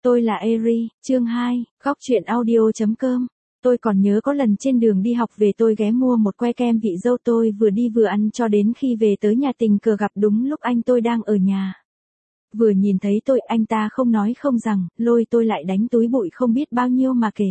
Tôi là Eri, chương 2, góc truyện audio.com. Tôi còn nhớ có lần trên đường đi học về tôi ghé mua một que kem vị dâu, tôi vừa đi vừa ăn cho đến khi về tới nhà tình cờ gặp đúng lúc anh tôi đang ở nhà. Vừa nhìn thấy tôi, anh ta không nói không rằng, lôi tôi lại đánh túi bụi không biết bao nhiêu mà kể.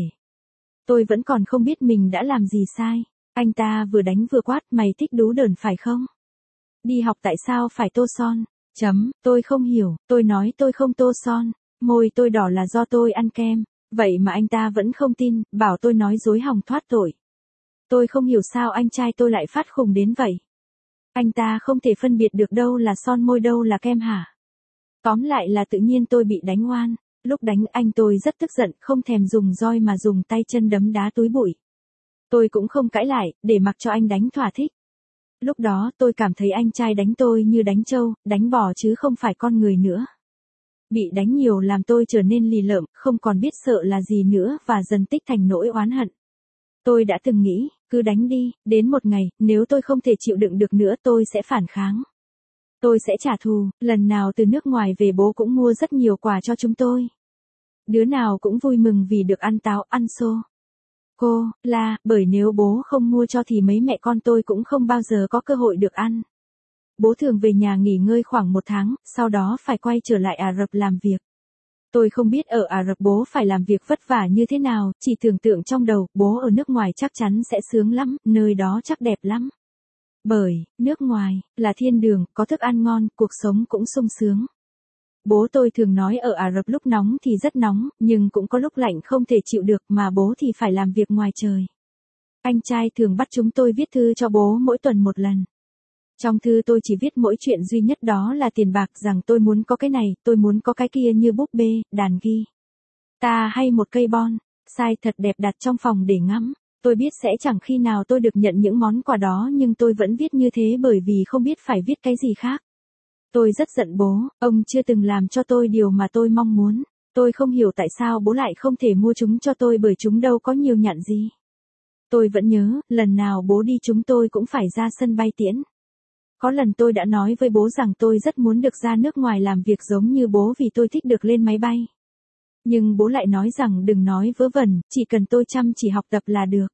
Tôi vẫn còn không biết mình đã làm gì sai. Anh ta vừa đánh vừa quát, mày thích đú đờn phải không? Đi học tại sao phải tô son? Tôi không hiểu, tôi nói tôi không tô son. Môi tôi đỏ là do tôi ăn kem. Vậy mà anh ta vẫn không tin, bảo tôi nói dối hòng thoát tội. Tôi không hiểu sao anh trai tôi lại phát khùng đến vậy. Anh ta không thể phân biệt được đâu là son môi đâu là kem hả? Tóm lại là tự nhiên tôi bị đánh oan. Lúc đánh anh tôi rất tức giận, không thèm dùng roi mà dùng tay chân đấm đá túi bụi. Tôi cũng không cãi lại, để mặc cho anh đánh thỏa thích. Lúc đó tôi cảm thấy anh trai đánh tôi như đánh trâu, đánh bò chứ không phải con người nữa. Bị đánh nhiều làm tôi trở nên lì lợm, không còn biết sợ là gì nữa và dần tích thành nỗi oán hận. Tôi đã từng nghĩ, cứ đánh đi, đến một ngày, nếu tôi không thể chịu đựng được nữa tôi sẽ phản kháng. Tôi sẽ trả thù, lần nào từ nước ngoài về bố cũng mua rất nhiều quà cho chúng tôi. Đứa nào cũng vui mừng vì được ăn táo, ăn xô. Cô, la, bởi nếu bố không mua cho thì mấy mẹ con tôi cũng không bao giờ có cơ hội được ăn. Bố thường về nhà nghỉ ngơi khoảng 1 tháng, sau đó phải quay trở lại Ả Rập làm việc. Tôi không biết ở Ả Rập bố phải làm việc vất vả như thế nào, chỉ tưởng tượng trong đầu, bố ở nước ngoài chắc chắn sẽ sướng lắm, nơi đó chắc đẹp lắm. Bởi, nước ngoài, là thiên đường, có thức ăn ngon, cuộc sống cũng sung sướng. Bố tôi thường nói ở Ả Rập lúc nóng thì rất nóng, nhưng cũng có lúc lạnh không thể chịu được mà bố thì phải làm việc ngoài trời. Anh trai thường bắt chúng tôi viết thư cho bố mỗi tuần một lần. Trong thư tôi chỉ viết mỗi chuyện duy nhất đó là tiền bạc, rằng tôi muốn có cái này, tôi muốn có cái kia như búp bê, đàn guitar hay một cây bon, sai thật đẹp đặt trong phòng để ngắm. Tôi biết sẽ chẳng khi nào tôi được nhận những món quà đó nhưng tôi vẫn viết như thế bởi vì không biết phải viết cái gì khác. Tôi rất giận bố, ông chưa từng làm cho tôi điều mà tôi mong muốn. Tôi không hiểu tại sao bố lại không thể mua chúng cho tôi bởi chúng đâu có nhiều nhặn gì. Tôi vẫn nhớ, lần nào bố đi chúng tôi cũng phải ra sân bay tiễn. Có lần tôi đã nói với bố rằng tôi rất muốn được ra nước ngoài làm việc giống như bố vì tôi thích được lên máy bay. Nhưng bố lại nói rằng đừng nói vớ vẩn, chỉ cần tôi chăm chỉ học tập là được.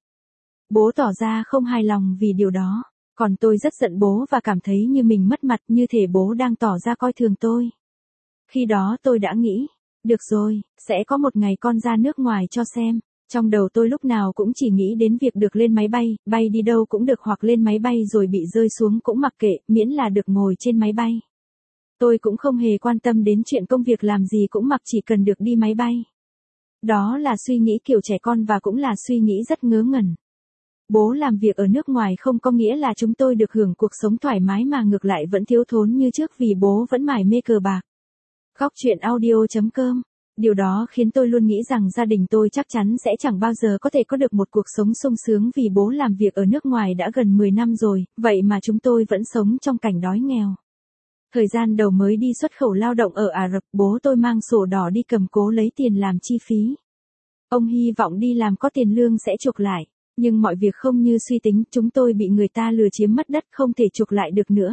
Bố tỏ ra không hài lòng vì điều đó. Còn tôi rất giận bố và cảm thấy như mình mất mặt, như thể bố đang tỏ ra coi thường tôi. Khi đó tôi đã nghĩ, được rồi, sẽ có một ngày con ra nước ngoài cho xem. Trong đầu tôi lúc nào cũng chỉ nghĩ đến việc được lên máy bay đi đâu cũng được hoặc lên máy bay rồi bị rơi xuống cũng mặc kệ, miễn là được ngồi trên máy bay. Tôi cũng không hề quan tâm đến chuyện công việc làm gì cũng mặc chỉ cần được đi máy bay. Đó là suy nghĩ kiểu trẻ con và cũng là suy nghĩ rất ngớ ngẩn. Bố làm việc ở nước ngoài không có nghĩa là chúng tôi được hưởng cuộc sống thoải mái mà ngược lại vẫn thiếu thốn như trước vì bố vẫn mải mê cờ bạc. Góc truyện audio.com. Điều đó khiến tôi luôn nghĩ rằng gia đình tôi chắc chắn sẽ chẳng bao giờ có thể có được một cuộc sống sung sướng vì bố làm việc ở nước ngoài đã gần 10 năm rồi, vậy mà chúng tôi vẫn sống trong cảnh đói nghèo. Thời gian đầu mới đi xuất khẩu lao động ở Ả Rập, bố tôi mang sổ đỏ đi cầm cố lấy tiền làm chi phí. Ông hy vọng đi làm có tiền lương sẽ chuộc lại, nhưng mọi việc không như suy tính, chúng tôi bị người ta lừa chiếm mất đất không thể chuộc lại được nữa.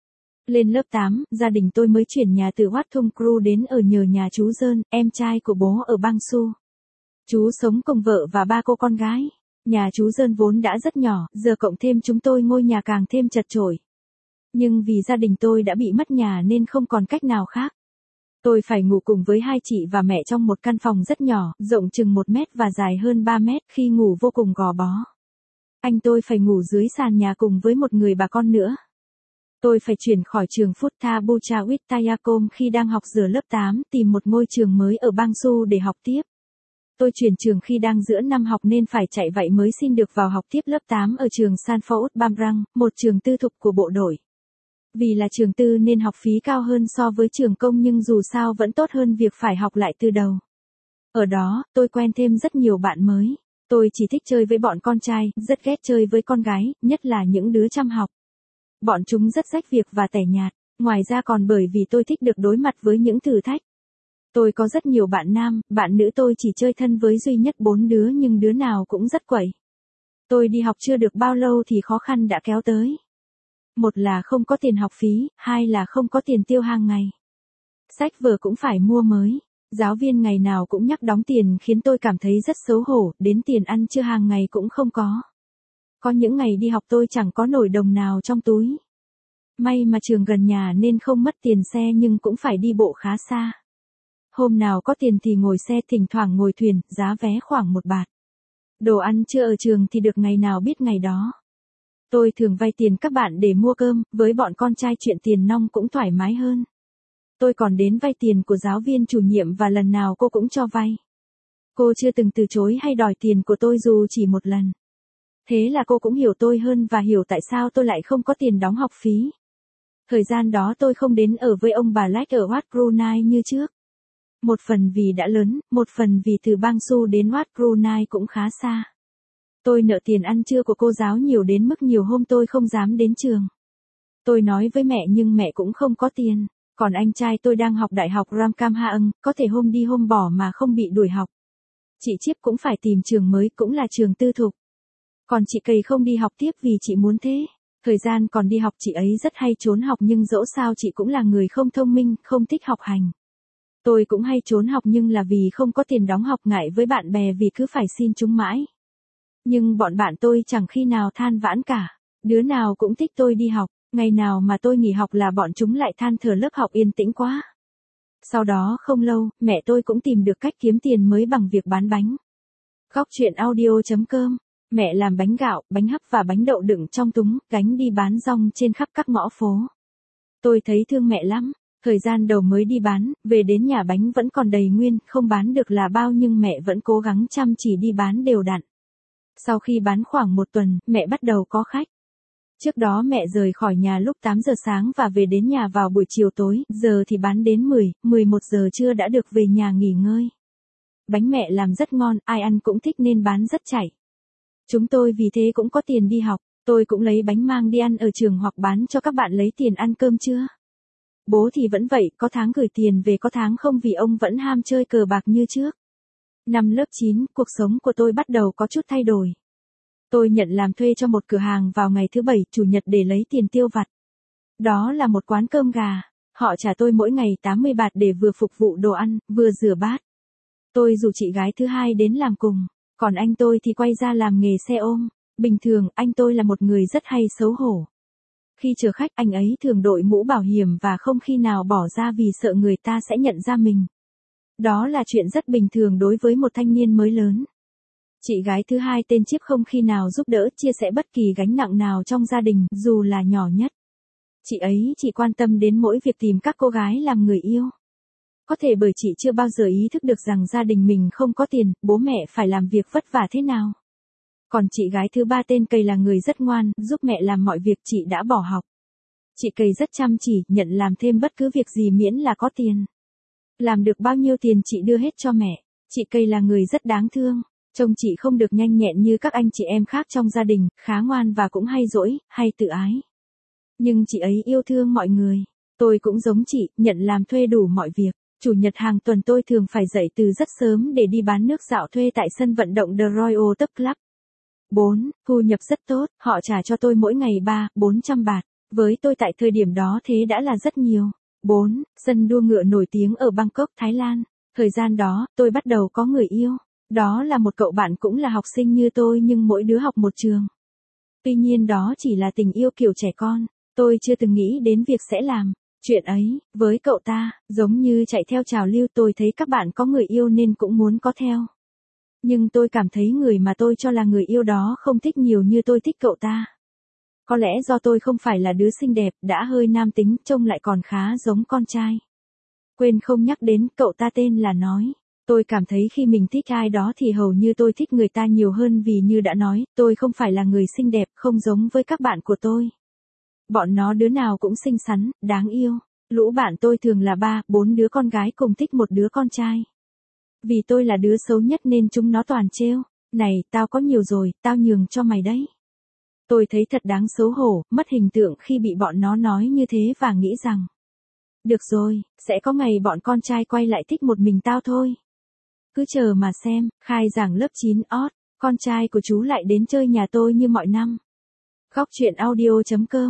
Lên lớp 8, gia đình tôi mới chuyển nhà từ Wat Thung Kru đến ở nhờ nhà chú Dơn, em trai của bố ở Bang Su. Chú sống cùng vợ và 3 cô con gái. Nhà chú Dơn vốn đã rất nhỏ, giờ cộng thêm chúng tôi ngôi nhà càng thêm chật chội. Nhưng vì gia đình tôi đã bị mất nhà nên không còn cách nào khác. Tôi phải ngủ cùng với 2 chị và mẹ trong một căn phòng rất nhỏ, rộng chừng 1 mét và dài hơn 3 mét, khi ngủ vô cùng gò bó. Anh tôi phải ngủ dưới sàn nhà cùng với một người bà con nữa. Tôi phải chuyển khỏi trường Futa Bucha Wittayakom khi đang học giờ lớp 8, tìm một ngôi trường mới ở Bang Su để học tiếp. Tôi chuyển trường khi đang giữa năm học nên phải chạy vậy mới xin được vào học tiếp lớp 8 ở trường Sanford Bamrang, một trường tư thục của bộ đội. Vì là trường tư nên học phí cao hơn so với trường công nhưng dù sao vẫn tốt hơn việc phải học lại từ đầu. Ở đó, tôi quen thêm rất nhiều bạn mới. Tôi chỉ thích chơi với bọn con trai, rất ghét chơi với con gái, nhất là những đứa chăm học. Bọn chúng rất rách việc và tẻ nhạt, ngoài ra còn bởi vì tôi thích được đối mặt với những thử thách. Tôi có rất nhiều bạn nam, bạn nữ tôi chỉ chơi thân với duy nhất 4 đứa nhưng đứa nào cũng rất quậy. Tôi đi học chưa được bao lâu thì khó khăn đã kéo tới. Một là không có tiền học phí, hai là không có tiền tiêu hàng ngày. Sách vở cũng phải mua mới. Giáo viên ngày nào cũng nhắc đóng tiền khiến tôi cảm thấy rất xấu hổ, đến tiền ăn trưa hàng ngày cũng không có. Có những ngày đi học tôi chẳng có nổi đồng nào trong túi. May mà trường gần nhà nên không mất tiền xe nhưng cũng phải đi bộ khá xa. Hôm nào có tiền thì ngồi xe, thỉnh thoảng ngồi thuyền, giá vé khoảng 1 bạt. Đồ ăn trưa ở trường thì được ngày nào biết ngày đó. Tôi thường vay tiền các bạn để mua cơm, với bọn con trai chuyện tiền nong cũng thoải mái hơn. Tôi còn đến vay tiền của giáo viên chủ nhiệm và lần nào cô cũng cho vay. Cô chưa từng từ chối hay đòi tiền của tôi dù chỉ một lần. Thế là cô cũng hiểu tôi hơn và hiểu tại sao tôi lại không có tiền đóng học phí. Thời gian đó tôi không đến ở với ông bà Lách ở Wat Brunei như trước. Một phần vì đã lớn, một phần vì từ Bang Su đến Wat Brunei cũng khá xa. Tôi nợ tiền ăn trưa của cô giáo nhiều đến mức nhiều hôm tôi không dám đến trường. Tôi nói với mẹ nhưng mẹ cũng không có tiền. Còn anh trai tôi đang học đại học Ramkhamhaeng, có thể hôm đi hôm bỏ mà không bị đuổi học. Chị Chiếp cũng phải tìm trường mới, cũng là trường tư thục. Còn chị Cầy không đi học tiếp vì chị muốn thế. Thời gian còn đi học chị ấy rất hay trốn học nhưng dẫu sao chị cũng là người không thông minh, không thích học hành. Tôi cũng hay trốn học nhưng là vì không có tiền đóng học, ngại với bạn bè vì cứ phải xin chúng mãi. Nhưng bọn bạn tôi chẳng khi nào than vãn cả. Đứa nào cũng thích tôi đi học. Ngày nào mà tôi nghỉ học là bọn chúng lại than thở lớp học yên tĩnh quá. Sau đó không lâu, mẹ tôi cũng tìm được cách kiếm tiền mới bằng việc bán bánh. Góc chuyện audio.com. Mẹ làm bánh gạo, bánh hấp và bánh đậu đựng trong túng, gánh đi bán rong trên khắp các ngõ phố. Tôi thấy thương mẹ lắm. Thời gian đầu mới đi bán, về đến nhà bánh vẫn còn đầy nguyên, không bán được là bao nhưng mẹ vẫn cố gắng chăm chỉ đi bán đều đặn. Sau khi bán khoảng 1 tuần, mẹ bắt đầu có khách. Trước đó mẹ rời khỏi nhà lúc 8 giờ sáng và về đến nhà vào buổi chiều tối, giờ thì bán đến 10, 11 giờ trưa đã được về nhà nghỉ ngơi. Bánh mẹ làm rất ngon, ai ăn cũng thích nên bán rất chảy. Chúng tôi vì thế cũng có tiền đi học, tôi cũng lấy bánh mang đi ăn ở trường hoặc bán cho các bạn lấy tiền ăn cơm trưa. Bố thì vẫn vậy, có tháng gửi tiền về có tháng không vì ông vẫn ham chơi cờ bạc như trước. Năm lớp 9, cuộc sống của tôi bắt đầu có chút thay đổi. Tôi nhận làm thuê cho một cửa hàng vào ngày thứ 7, chủ nhật để lấy tiền tiêu vặt. Đó là một quán cơm gà. Họ trả tôi mỗi ngày 80 bạt để vừa phục vụ đồ ăn, vừa rửa bát. Tôi rủ chị gái thứ hai đến làm cùng. Còn anh tôi thì quay ra làm nghề xe ôm. Bình thường, anh tôi là một người rất hay xấu hổ. Khi chờ khách, anh ấy thường đội mũ bảo hiểm và không khi nào bỏ ra vì sợ người ta sẽ nhận ra mình. Đó là chuyện rất bình thường đối với một thanh niên mới lớn. Chị gái thứ hai tên Chiếp không khi nào giúp đỡ, chia sẻ bất kỳ gánh nặng nào trong gia đình, dù là nhỏ nhất. Chị ấy chỉ quan tâm đến mỗi việc tìm các cô gái làm người yêu. Có thể bởi chị chưa bao giờ ý thức được rằng gia đình mình không có tiền, bố mẹ phải làm việc vất vả thế nào. Còn chị gái thứ ba tên Cầy là người rất ngoan, giúp mẹ làm mọi việc, chị đã bỏ học. Chị Cầy rất chăm chỉ, nhận làm thêm bất cứ việc gì miễn là có tiền. Làm được bao nhiêu tiền chị đưa hết cho mẹ. Chị Cầy là người rất đáng thương. Trông chị không được nhanh nhẹn như các anh chị em khác trong gia đình, khá ngoan và cũng hay dỗi, hay tự ái. Nhưng chị ấy yêu thương mọi người. Tôi cũng giống chị, nhận làm thuê đủ mọi việc. Chủ nhật hàng tuần tôi thường phải dậy từ rất sớm để đi bán nước dạo thuê tại sân vận động The Royal Tub Club. 4. Thu nhập rất tốt, họ trả cho tôi mỗi ngày 300-400 bạt. Với tôi tại thời điểm đó thế đã là rất nhiều. 4. Sân đua ngựa nổi tiếng ở Bangkok, Thái Lan. Thời gian đó, tôi bắt đầu có người yêu. Đó là một cậu bạn cũng là học sinh như tôi nhưng mỗi đứa học một trường. Tuy nhiên đó chỉ là tình yêu kiểu trẻ con. Tôi chưa từng nghĩ đến việc sẽ làm chuyện ấy với cậu ta, giống như chạy theo trào lưu. Tôi thấy các bạn có người yêu nên cũng muốn có theo. Nhưng tôi cảm thấy người mà tôi cho là người yêu đó không thích nhiều như tôi thích cậu ta. Có lẽ do tôi không phải là đứa xinh đẹp, đã hơi nam tính, trông lại còn khá giống con trai. Quên không nhắc đến, cậu ta tên là Nói. Tôi cảm thấy khi mình thích ai đó thì hầu như tôi thích người ta nhiều hơn vì như đã nói, tôi không phải là người xinh đẹp, không giống với các bạn của tôi. Bọn nó đứa nào cũng xinh xắn, đáng yêu. Lũ bạn tôi thường là 3-4 đứa con gái cùng thích một đứa con trai. Vì tôi là đứa xấu nhất nên chúng nó toàn trêu. Này, tao có nhiều rồi, tao nhường cho mày đấy. Tôi thấy thật đáng xấu hổ, mất hình tượng khi bị bọn nó nói như thế và nghĩ rằng được rồi, sẽ có ngày bọn con trai quay lại thích một mình tao thôi. Cứ chờ mà xem, khai giảng lớp 9 ót, con trai của chú lại đến chơi nhà tôi như mọi năm. Góc chuyện audio.com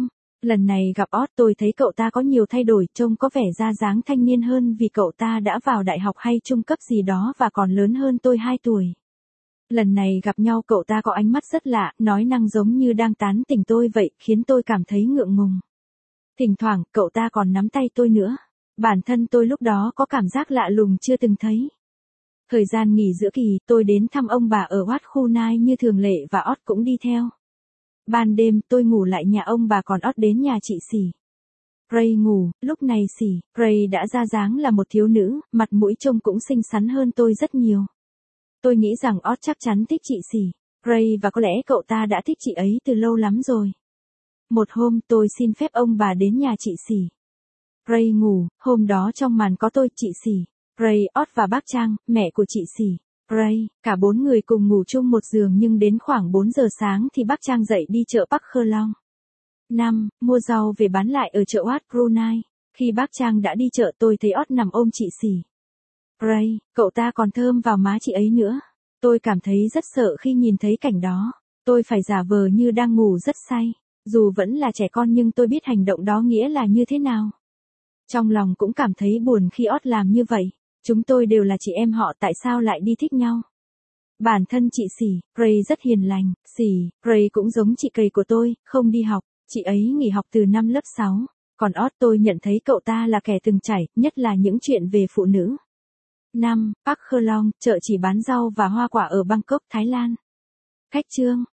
Lần này gặp Oz tôi thấy cậu ta có nhiều thay đổi, trông có vẻ ra dáng thanh niên hơn vì cậu ta đã vào đại học hay trung cấp gì đó và còn lớn hơn tôi 2 tuổi. Lần này gặp nhau cậu ta có ánh mắt rất lạ, nói năng giống như đang tán tỉnh tôi vậy, khiến tôi cảm thấy ngượng ngùng. Thỉnh thoảng, cậu ta còn nắm tay tôi nữa. Bản thân tôi lúc đó có cảm giác lạ lùng chưa từng thấy. Thời gian nghỉ giữa kỳ, tôi đến thăm ông bà ở Wat Khu Nai như thường lệ và Oz cũng đi theo. Ban đêm, tôi ngủ lại nhà ông bà còn Oz đến nhà chị Sỉ. Ray ngủ, lúc này Sỉ, Ray đã ra dáng là một thiếu nữ, mặt mũi trông cũng xinh xắn hơn tôi rất nhiều. Tôi nghĩ rằng Oz chắc chắn thích chị Sỉ, Ray và có lẽ cậu ta đã thích chị ấy từ lâu lắm rồi. Một hôm tôi xin phép ông bà đến nhà chị Sỉ. Ray ngủ, hôm đó trong màn có tôi, chị Sỉ, Ray, Oz và bác Trang, mẹ của chị Sỉ. Ray, cả 4 người cùng ngủ chung một giường nhưng đến khoảng 4 giờ sáng thì bác Trang dậy đi chợ Park Khơ Long. 5. Mua rau về bán lại ở chợ Wat Brunei. Khi bác Trang đã đi chợ tôi thấy Oz nằm ôm chị Sỉ. Ray, cậu ta còn thơm vào má chị ấy nữa. Tôi cảm thấy rất sợ khi nhìn thấy cảnh đó. Tôi phải giả vờ như đang ngủ rất say. Dù vẫn là trẻ con nhưng tôi biết hành động đó nghĩa là như thế nào. Trong lòng cũng cảm thấy buồn khi Oz làm như vậy. Chúng tôi đều là chị em họ, tại sao lại đi thích nhau? Bản thân chị Sỉ, Ray rất hiền lành, Sỉ, Ray cũng giống chị cầy của tôi, không đi học, chị ấy nghỉ học từ năm lớp 6. Còn Oz tôi nhận thấy cậu ta là kẻ từng trải, nhất là những chuyện về phụ nữ. 5. Park Khơ Long, chợ chỉ bán rau và hoa quả ở Bangkok, Thái Lan. Khách chương.